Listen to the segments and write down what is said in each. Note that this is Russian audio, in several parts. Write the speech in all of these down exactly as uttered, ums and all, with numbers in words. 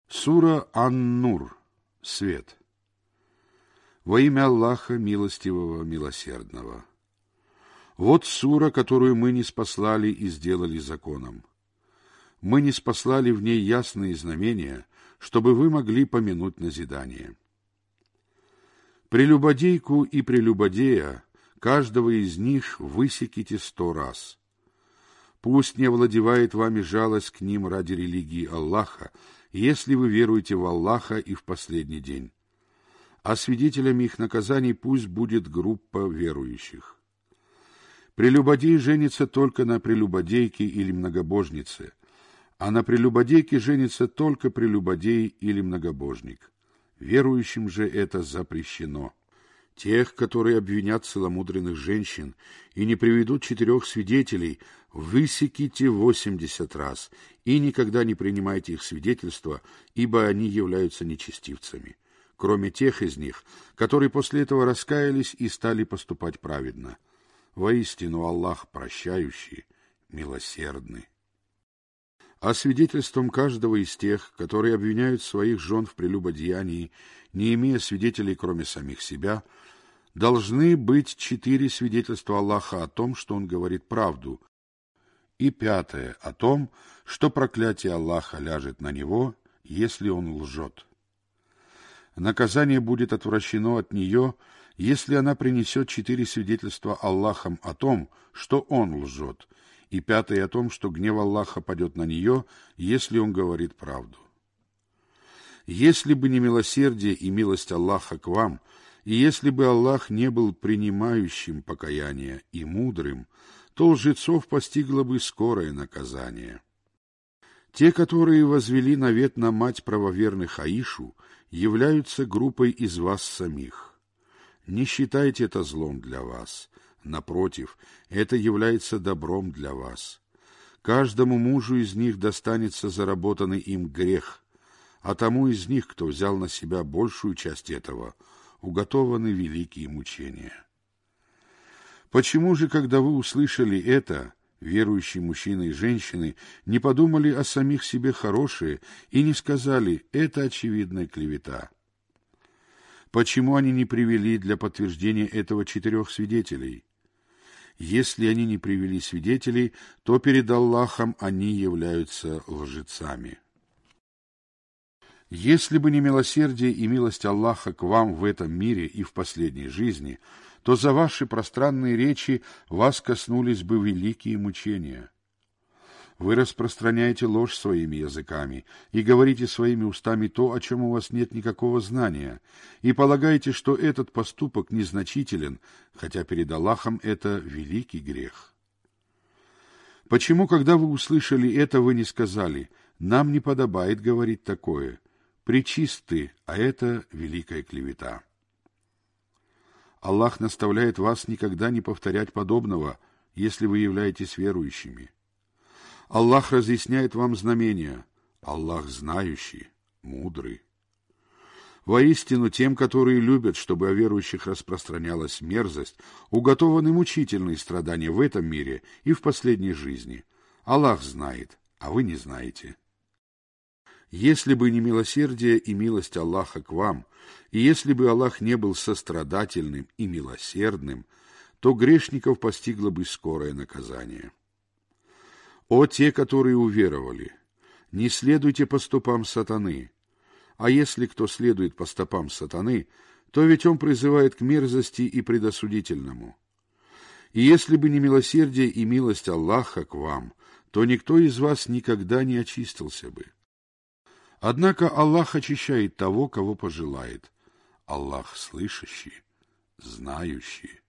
Сура Ан-Нур. Свет. Во имя Аллаха, милостивого, милосердного. Вот сура, которую мы ниспослали и сделали законом. Мы ниспослали в ней ясные знамения, чтобы вы могли помянуть назидание. Прелюбодейку и прелюбодея, каждого из них высеките сто раз. Пусть не овладевает вами жалость к ним ради религии Аллаха, если вы веруете в Аллаха и в последний день. А свидетелями их наказаний пусть будет группа верующих. Прелюбодей женится только на прелюбодейке или многобожнице, а на прелюбодейке женится только прелюбодей или многобожник. Верующим же это запрещено. Тех, которые обвинят целомудренных женщин и не приведут четырех свидетелей, высеките восемьдесят раз, и никогда не принимайте их свидетельства, ибо они являются нечестивцами, кроме тех из них, которые после этого раскаялись и стали поступать праведно. Воистину Аллах прощающий, милосердный. А свидетельством каждого из тех, которые обвиняют своих жен в прелюбодеянии, не имея свидетелей, кроме самих себя, должны быть четыре свидетельства Аллаха о том, что Он говорит правду, и пятое о том, что проклятие Аллаха ляжет на него, если он лжет. Наказание будет отвращено от нее, если она принесет четыре свидетельства Аллахом о том, что он лжет, и пятое о том, что гнев Аллаха падет на нее, если он говорит правду. Если бы не милосердие и милость Аллаха к вам, и если бы Аллах не был принимающим покаяние и мудрым, то лжецов постигло бы скорое наказание. Те, которые возвели навет на мать правоверных Аишу, являются группой из вас самих. Не считайте это злом для вас. Напротив, это является добром для вас. Каждому мужу из них достанется заработанный им грех, а тому из них, кто взял на себя большую часть этого, уготованы великие мучения. Почему же, когда вы услышали это, верующие мужчины и женщины, не подумали о самих себе хорошее и не сказали «это очевидная клевета»? Почему они не привели для подтверждения этого четырех свидетелей? Если они не привели свидетелей, то перед Аллахом они являются лжецами. Если бы не милосердие и милость Аллаха к вам в этом мире и в последней жизни, то за ваши пространные речи вас коснулись бы великие мучения. Вы распространяете ложь своими языками и говорите своими устами то, о чем у вас нет никакого знания, и полагаете, что этот поступок незначителен, хотя перед Аллахом это великий грех. Почему, когда вы услышали это, вы не сказали «нам не подобает говорить такое», «пречисты, а это великая клевета»? Аллах наставляет вас никогда не повторять подобного, если вы являетесь верующими. Аллах разъясняет вам знамения. Аллах знающий, мудрый. Воистину, тем, которые любят, чтобы о верующих распространялась мерзость, уготованы мучительные страдания в этом мире и в последней жизни. Аллах знает, а вы не знаете. Если бы не милосердие и милость Аллаха к вам, и если бы Аллах не был сострадательным и милосердным, то грешников постигло бы скорое наказание. О те, которые уверовали! Не следуйте по стопам сатаны. А если кто следует по стопам сатаны, то ведь он призывает к мерзости и предосудительному. И если бы не милосердие и милость Аллаха к вам, то никто из вас никогда не очистился бы. Однако Аллах очищает того, кого пожелает. Аллах слышащий, знающий.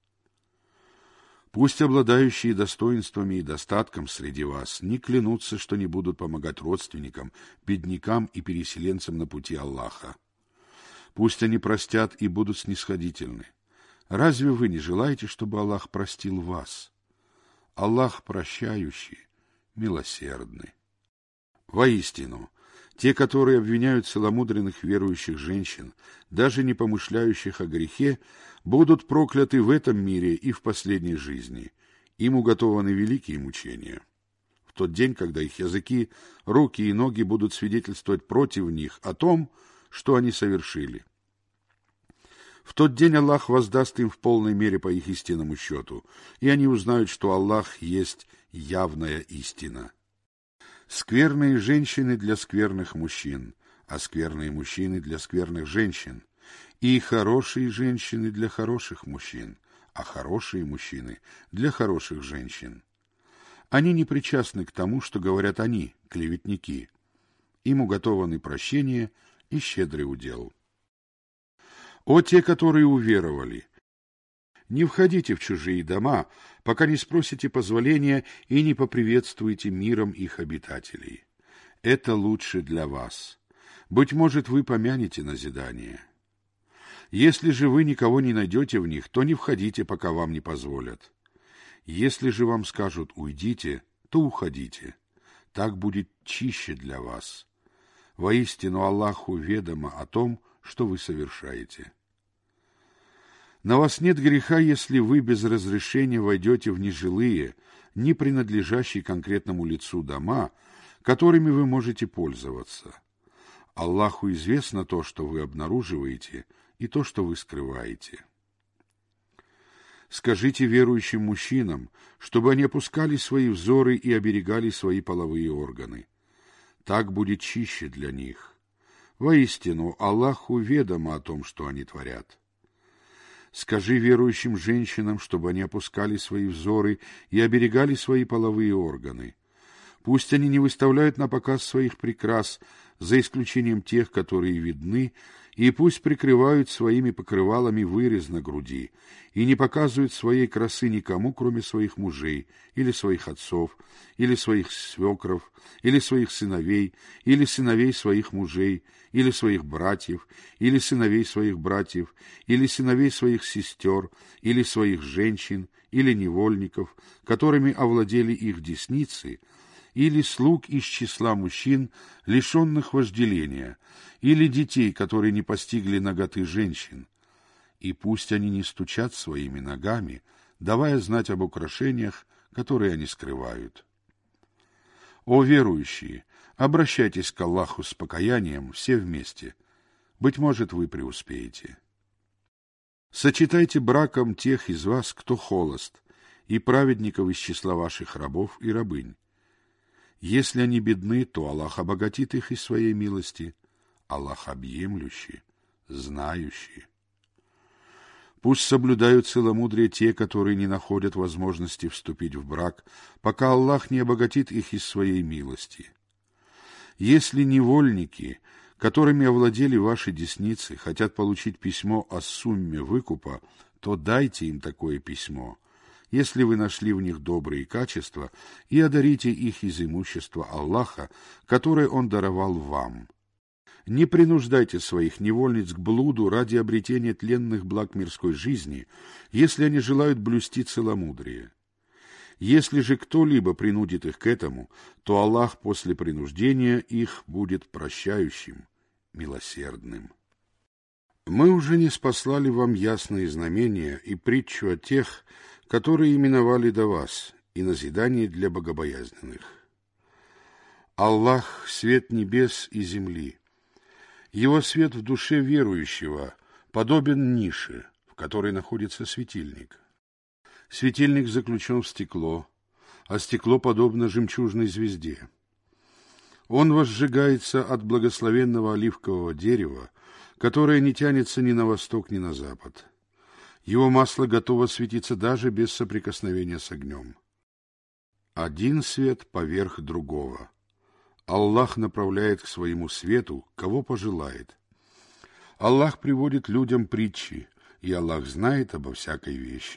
Пусть обладающие достоинствами и достатком среди вас не клянутся, что не будут помогать родственникам, беднякам и переселенцам на пути Аллаха. Пусть они простят и будут снисходительны. Разве вы не желаете, чтобы Аллах простил вас? Аллах прощающий, милосердный. Воистину, те, которые обвиняют целомудренных верующих женщин, даже не помышляющих о грехе, будут прокляты в этом мире и в последней жизни. Им уготованы великие мучения. в тот день, когда их языки, руки и ноги будут свидетельствовать против них о том, что они совершили. В тот день Аллах воздаст им в полной мере по их истинному счету, и они узнают, что Аллах есть явная истина. Скверные женщины для скверных мужчин, а скверные мужчины для скверных женщин, и хорошие женщины для хороших мужчин, а хорошие мужчины для хороших женщин. Они не причастны к тому, что говорят они, клеветники. Им уготованы прощение и щедрый удел. О те, которые уверовали! Не входите в чужие дома, пока не спросите позволения и не поприветствуете миром их обитателей. Это лучше для вас. Быть может, вы помянете назидание. Если же вы никого не найдете в них, то не входите, пока вам не позволят. Если же вам скажут «уйдите», то уходите. Так будет чище для вас. Воистину Аллаху ведомо о том, что вы совершаете. На вас нет греха, если вы без разрешения войдете в нежилые, не принадлежащие конкретному лицу дома, которыми вы можете пользоваться. Аллаху известно то, что вы обнаруживаете, и то, что вы скрываете. Скажите верующим мужчинам, чтобы они опускали свои взоры и оберегали свои половые органы. Так будет чище для них. Воистину, Аллаху ведомо о том, что они творят. Скажи верующим женщинам, чтобы они опускали свои взоры и оберегали свои половые органы. Пусть они не выставляют на показ своих прикрас, за исключением тех, которые видны, и пусть прикрывают своими покрывалами вырез на груди, и не показывают своей красы никому, кроме своих мужей, или своих отцов, или своих свекров, или своих сыновей, или сыновей своих мужей, или своих братьев, или сыновей своих братьев, или сыновей своих сестер, или своих женщин, или невольников, которыми овладели их десницы, или слуг из числа мужчин, лишенных вожделения, или детей, которые не постигли наготы женщин. И пусть они не стучат своими ногами, давая знать об украшениях, которые они скрывают. О верующие, обращайтесь к Аллаху с покаянием все вместе. Быть может, вы преуспеете. Сочетайте браком тех из вас, кто холост, и праведников из числа ваших рабов и рабынь. Если они бедны, то Аллах обогатит их из своей милости. Аллах объемлющий, знающий. Пусть соблюдают целомудрие те, которые не находят возможности вступить в брак, пока Аллах не обогатит их из своей милости. Если невольники, которыми овладели ваши десницы, хотят получить письмо о сумме выкупа, то дайте им такое письмо, если вы нашли в них добрые качества, и одарите их из имущества Аллаха, которое Он даровал вам. Не принуждайте своих невольниц к блуду ради обретения тленных благ мирской жизни, если они желают блюсти целомудрие. Если же кто-либо принудит их к этому, то Аллах после принуждения их будет прощающим, милосердным. Мы уже не спаслали вам ясные знамения и притчу о тех, которые именовали до вас, и назидание для богобоязненных. Аллах — свет небес и земли. Его свет в душе верующего подобен нише, в которой находится светильник. Светильник заключен в стекло, а стекло подобно жемчужной звезде. Он возжигается от благословенного оливкового дерева, которое не тянется ни на восток, ни на запад. Его масло готово светиться даже без соприкосновения с огнем. Один свет поверх другого. Аллах направляет к своему свету, кого пожелает. Аллах приводит людям притчи, и Аллах знает обо всякой вещи.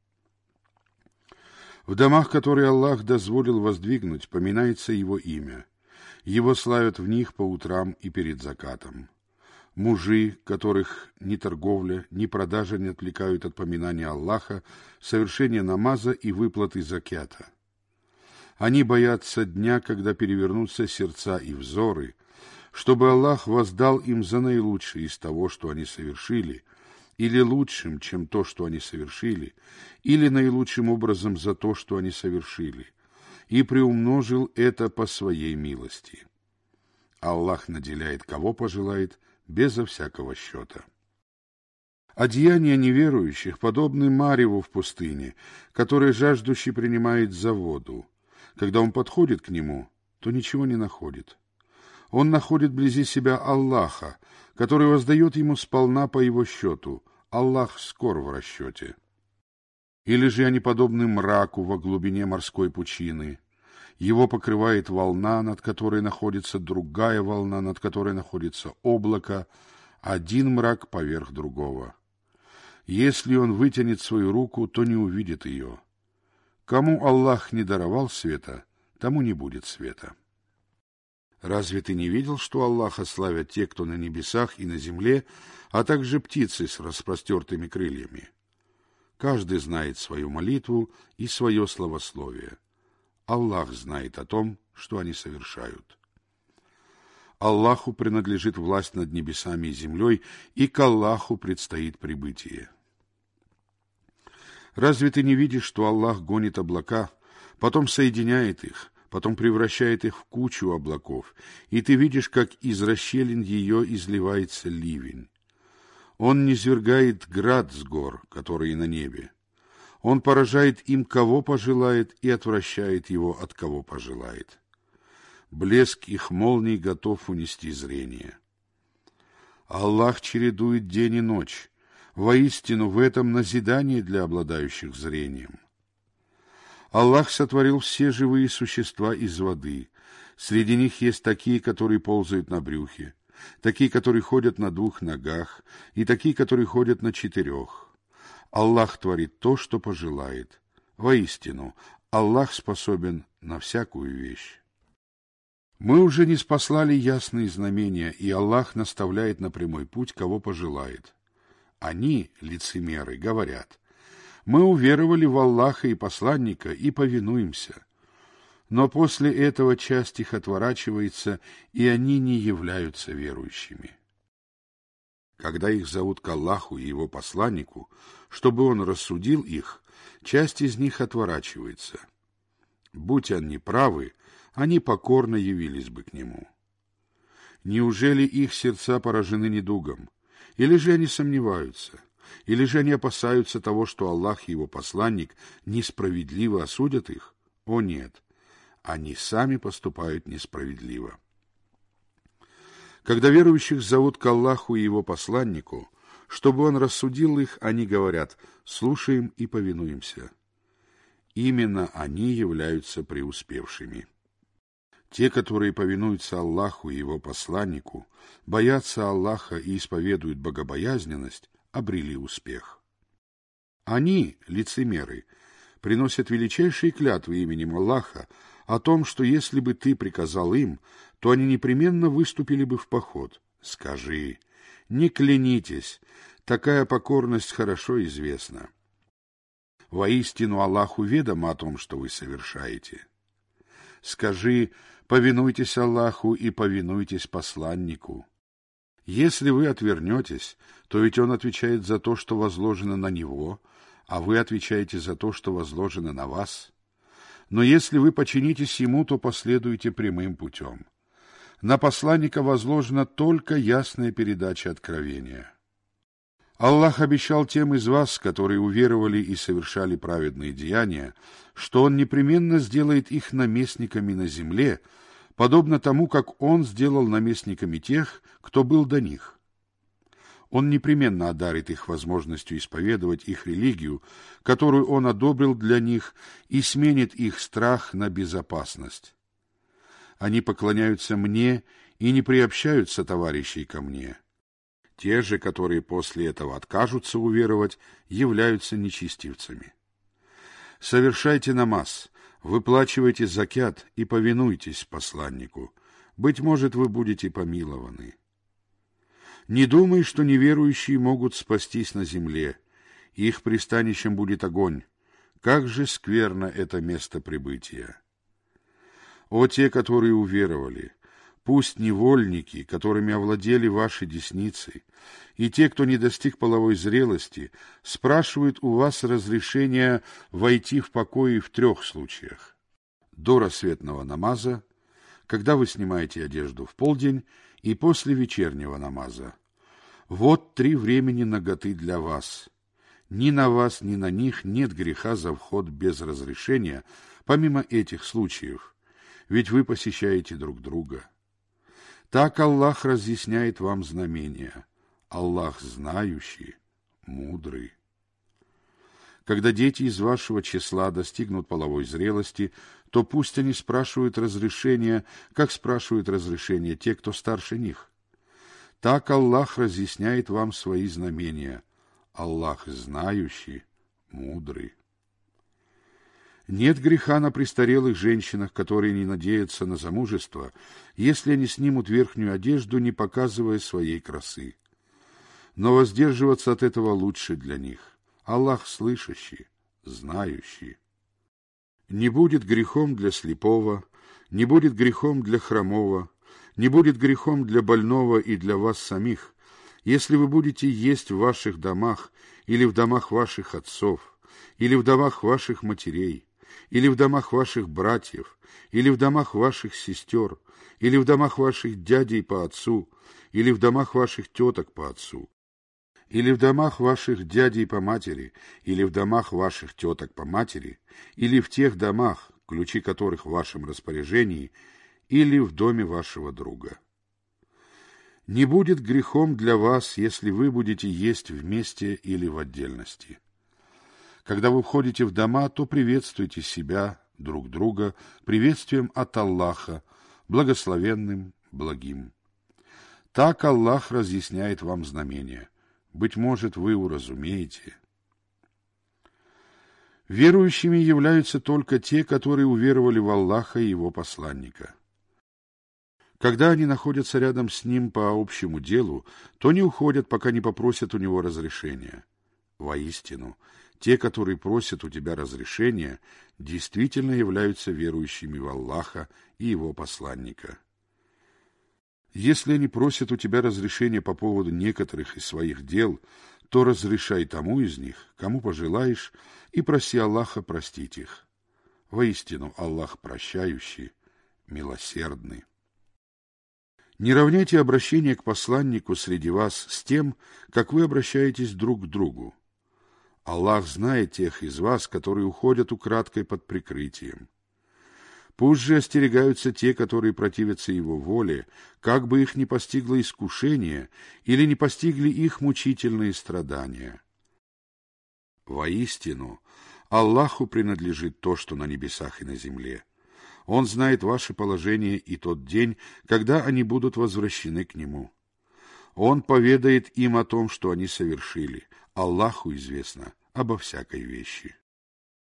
В домах, которые Аллах дозволил воздвигнуть, поминается Его имя. Его славят в них по утрам и перед закатом. Мужи, которых ни торговля, ни продажа не отвлекают от поминания Аллаха, совершения намаза и выплаты закята. Они боятся дня, когда перевернутся сердца и взоры, чтобы Аллах воздал им за наилучшее из того, что они совершили, или лучшим, чем то, что они совершили, или наилучшим образом за то, что они совершили, и приумножил это по своей милости. Аллах наделяет, кого пожелает, безо всякого счета. Одеяния неверующих подобны мареву в пустыне, которое жаждущий принимает за воду. Когда он подходит к нему, то ничего не находит. Он находит вблизи себя Аллаха, который воздает ему сполна по его счету. Аллах скор в расчете. Или же они подобны мраку во глубине морской пучины. Его покрывает волна, над которой находится другая волна, над которой находится облако, один мрак поверх другого. Если он вытянет свою руку, то не увидит ее. Кому Аллах не даровал света, тому не будет света. Разве ты не видел, что Аллаха славят те, кто на небесах и на земле, а также птицы с распростертыми крыльями? Каждый знает свою молитву и свое словословие. Аллах знает о том, что они совершают. Аллаху принадлежит власть над небесами и землей, и к Аллаху предстоит прибытие. Разве ты не видишь, что Аллах гонит облака, потом соединяет их, потом превращает их в кучу облаков, и ты видишь, как из расщелин ее изливается ливень? Он низвергает град с гор, которые на небе. Он поражает им, кого пожелает, и отвращает его, от кого пожелает. Блеск их молний готов унести зрение. Аллах чередует день и ночь. Воистину, в этом назидание для обладающих зрением. Аллах сотворил все живые существа из воды. Среди них есть такие, которые ползают на брюхе, такие, которые ходят на двух ногах, и такие, которые ходят на четырех. Аллах творит то, что пожелает. Воистину, Аллах способен на всякую вещь. Мы уже не спаслали ясные знамения, и Аллах наставляет на прямой путь, кого пожелает. Они, лицемеры, говорят: мы уверовали в Аллаха и посланника и повинуемся. Но после этого часть их отворачивается, и они не являются верующими. Когда их зовут к Аллаху и его посланнику, чтобы он рассудил их, часть из них отворачивается. Будь они правы, они покорно явились бы к нему. Неужели их сердца поражены недугом? Или же они сомневаются? Или же они опасаются того, что Аллах и его посланник несправедливо осудят их? О нет, они сами поступают несправедливо. Когда верующих зовут к Аллаху и его посланнику, чтобы он рассудил их, они говорят: слушаем и повинуемся. Именно они являются преуспевшими. Те, которые повинуются Аллаху и его посланнику, боятся Аллаха и исповедуют богобоязненность, обрели успех. Они, лицемеры, приносят величайшие клятвы именем Аллаха о том, что если бы ты приказал им, то они непременно выступили бы в поход. Скажи: не клянитесь, такая покорность хорошо известна. Воистину Аллаху ведомо о том, что вы совершаете. Скажи: повинуйтесь Аллаху и повинуйтесь посланнику. Если вы отвернетесь, то ведь он отвечает за то, что возложено на него, а вы отвечаете за то, что возложено на вас. Но если вы подчинитесь ему, то последуйте прямым путем. На посланника возложена только ясная передача откровения. Аллах обещал тем из вас, которые уверовали и совершали праведные деяния, что Он непременно сделает их наместниками на земле, подобно тому, как Он сделал наместниками тех, кто был до них. Он непременно одарит их возможностью исповедовать их религию, которую Он одобрил для них, и сменит их страх на безопасность. Они поклоняются Мне и не приобщаются товарищей ко Мне. Те же, которые после этого откажутся уверовать, являются нечестивцами. Совершайте намаз, выплачивайте закят и повинуйтесь посланнику. Быть может, вы будете помилованы. Не думай, что неверующие могут спастись на земле. Их пристанищем будет огонь. Как же скверно это место прибытия! О те, которые уверовали! Пусть невольники, которыми овладели ваши десницы, и те, кто не достиг половой зрелости, спрашивают у вас разрешения войти в покои в трех случаях. до рассветного намаза, когда вы снимаете одежду в полдень, и после вечернего намаза. Вот три времени наготы для вас. Ни на вас, ни на них нет греха за вход без разрешения, помимо этих случаев, ведь вы посещаете друг друга. Так Аллах разъясняет вам знамения. Аллах знающий, мудрый. Когда дети из вашего числа достигнут половой зрелости, то пусть они спрашивают разрешения, как спрашивают разрешения те, кто старше них. Так Аллах разъясняет вам свои знамения. Аллах знающий, мудрый. Нет греха на престарелых женщинах, которые не надеются на замужество, если они снимут верхнюю одежду, не показывая своей красы. Но воздерживаться от этого лучше для них. Аллах слышащий, знающий. Не будет грехом для слепого, не будет грехом для хромого, не будет грехом для больного и для вас самих, если вы будете есть в ваших домах или в домах ваших отцов, или в домах ваших матерей, или в домах ваших братьев, или в домах ваших сестер, или в домах ваших дядей по отцу, или в домах ваших теток по отцу, или в домах ваших дядей по матери, или в домах ваших теток по матери, или в тех домах, ключи которых в вашем распоряжении, или в доме вашего друга. Не будет грехом для вас, если вы будете есть вместе или в отдельности. Когда вы входите в дома, то приветствуйте себя, друг друга, приветствием от Аллаха, благословенным, благим. Так Аллах разъясняет вам знамения. Быть может, вы уразумеете. Верующими являются только те, которые уверовали в Аллаха и Его посланника. Когда они находятся рядом с Ним по общему делу, то не уходят, пока не попросят у Него разрешения. Воистину, те, которые просят у тебя разрешения, действительно являются верующими в Аллаха и Его посланника. Если они просят у тебя разрешения по поводу некоторых из своих дел, то разрешай тому из них, кому пожелаешь, и проси Аллаха простить их. Воистину, Аллах прощающий, милосердный. Не равняйте обращение к посланнику среди вас с тем, как вы обращаетесь друг к другу. Аллах знает тех из вас, которые уходят украдкой под прикрытием. Пусть же остерегаются те, которые противятся Его воле, как бы их не постигло искушение или не постигли их мучительные страдания. Воистину, Аллаху принадлежит то, что на небесах и на земле. Он знает ваше положение и тот день, когда они будут возвращены к Нему. Он поведает им о том, что они совершили. Аллаху известно обо всякой вещи.